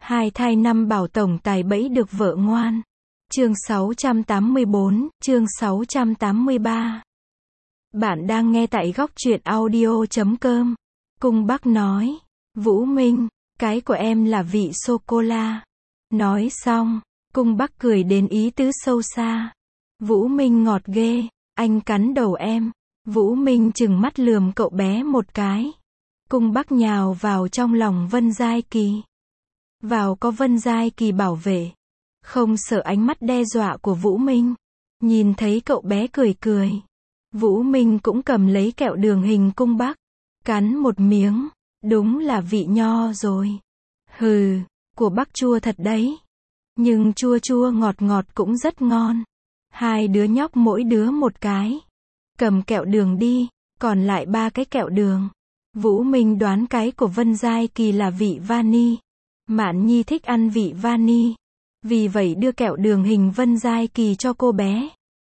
Hai thai năm bảo tổng tài bẫy được vợ ngoan. Chương 684, chương 683. Bạn đang nghe tại góc truyện audio.com. Cung Bắc nói, Vũ Minh, cái của em là vị sô-cô-la. Nói xong, Cung Bắc cười đến ý tứ sâu xa. Vũ Minh ngọt ghê, anh cắn đầu em. Vũ Minh trừng mắt lườm cậu bé một cái. Cung Bắc nhào vào trong lòng Vân Giai Kỳ. Vào có Vân Giai Kỳ bảo vệ. Không sợ ánh mắt đe dọa của Vũ Minh. Nhìn thấy cậu bé cười cười. Vũ Minh cũng cầm lấy kẹo đường hình Cung Bắc. Cắn một miếng. Đúng là vị nho rồi. Hừ, của Bắc chua thật đấy. Nhưng chua chua ngọt ngọt cũng rất ngon. Hai đứa nhóc mỗi đứa một cái. Cầm kẹo đường đi, còn lại 3 cái kẹo đường. Vũ Minh đoán cái của Vân Giai Kỳ là vị vani. Mạn Nhi thích ăn vị vani. Vì vậy đưa kẹo đường hình Vân Giai Kỳ cho cô bé.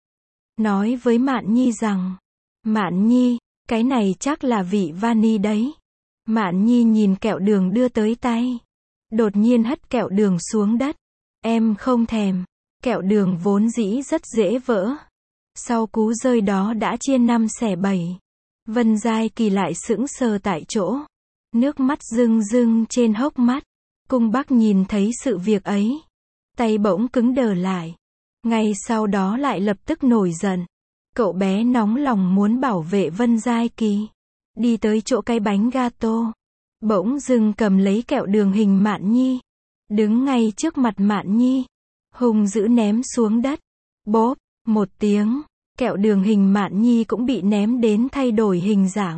Nói với Mạn Nhi rằng, Mạn Nhi, cái này chắc là vị vani đấy. Mạn Nhi nhìn kẹo đường đưa tới tay. Đột nhiên hất kẹo đường xuống đất. Em không thèm. Kẹo đường vốn dĩ rất dễ vỡ. Sau cú rơi đó đã chia 5 xẻ 7. Vân Giai Kỳ lại sững sờ tại chỗ. Nước mắt rưng rưng trên hốc mắt. Cung Bắc nhìn thấy sự việc ấy. Tay bỗng cứng đờ lại. Ngay sau đó lại lập tức nổi giận. Cậu bé nóng lòng muốn bảo vệ Vân Giai Kỳ. Đi tới chỗ cái bánh gato. Bỗng dưng cầm lấy kẹo đường hình Mạn Nhi. Đứng ngay trước mặt Mạn Nhi. Hùng dữ ném xuống đất. Bốp, một tiếng. Kẹo đường hình Mạn Nhi cũng bị ném đến thay đổi hình dạng.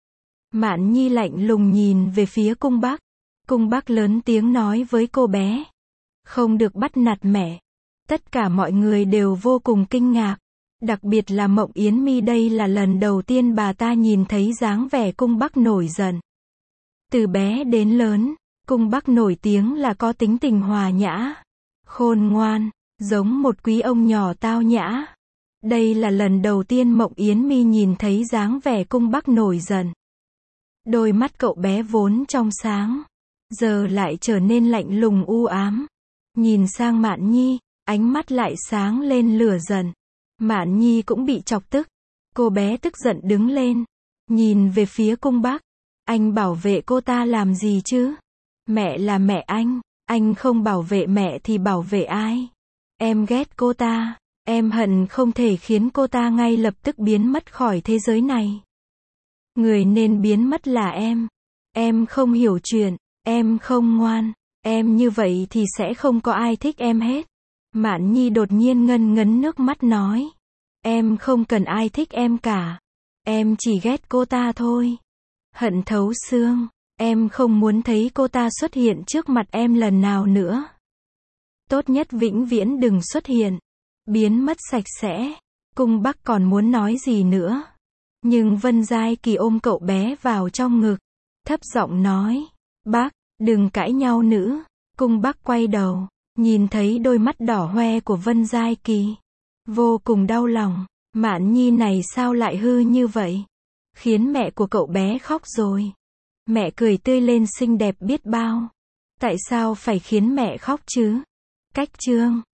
Mạn Nhi lạnh lùng nhìn về phía Cung Bắc. Cung Bắc lớn tiếng nói với cô bé. Không được bắt nạt mẹ. Tất cả mọi người đều vô cùng kinh ngạc. Đặc biệt là Mộng Yến Mi, đây là lần đầu tiên bà ta nhìn thấy dáng vẻ Cung Bắc nổi giận. Từ bé đến lớn, Cung Bắc nổi tiếng là có tính tình hòa nhã, khôn ngoan, giống một quý ông nhỏ tao nhã. Đây là lần đầu tiên Mộng Yến Mi nhìn thấy dáng vẻ Cung Bắc nổi giận. Đôi mắt cậu bé vốn trong sáng, giờ lại trở nên lạnh lùng u ám. Nhìn sang Mạn Nhi, ánh mắt lại sáng lên lửa giận. Mạn Nhi cũng bị chọc tức. Cô bé tức giận đứng lên, nhìn về phía Cung Bắc. Anh bảo vệ cô ta làm gì chứ? Mẹ là mẹ anh không bảo vệ mẹ thì bảo vệ ai? Em ghét cô ta, em hận không thể khiến cô ta ngay lập tức biến mất khỏi thế giới này. Người nên biến mất là em không hiểu chuyện, em không ngoan, em như vậy thì sẽ không có ai thích em hết. Mạn Nhi đột nhiên ngân ngấn nước mắt nói, em không cần ai thích em cả, em chỉ ghét cô ta thôi. Hận thấu xương, em không muốn thấy cô ta xuất hiện trước mặt em lần nào nữa. Tốt nhất vĩnh viễn đừng xuất hiện, biến mất sạch sẽ. Cung Bắc còn muốn nói gì nữa. Nhưng Vân Giai Kỳ ôm cậu bé vào trong ngực, thấp giọng nói, bác, đừng cãi nhau nữa. Cung Bắc quay đầu, nhìn thấy đôi mắt đỏ hoe của Vân Giai Kỳ. Vô cùng đau lòng, Mạn Nhi này sao lại hư như vậy? Khiến mẹ của cậu bé khóc rồi. Mẹ cười tươi lên xinh đẹp biết bao. Tại sao phải khiến mẹ khóc chứ? Cách chương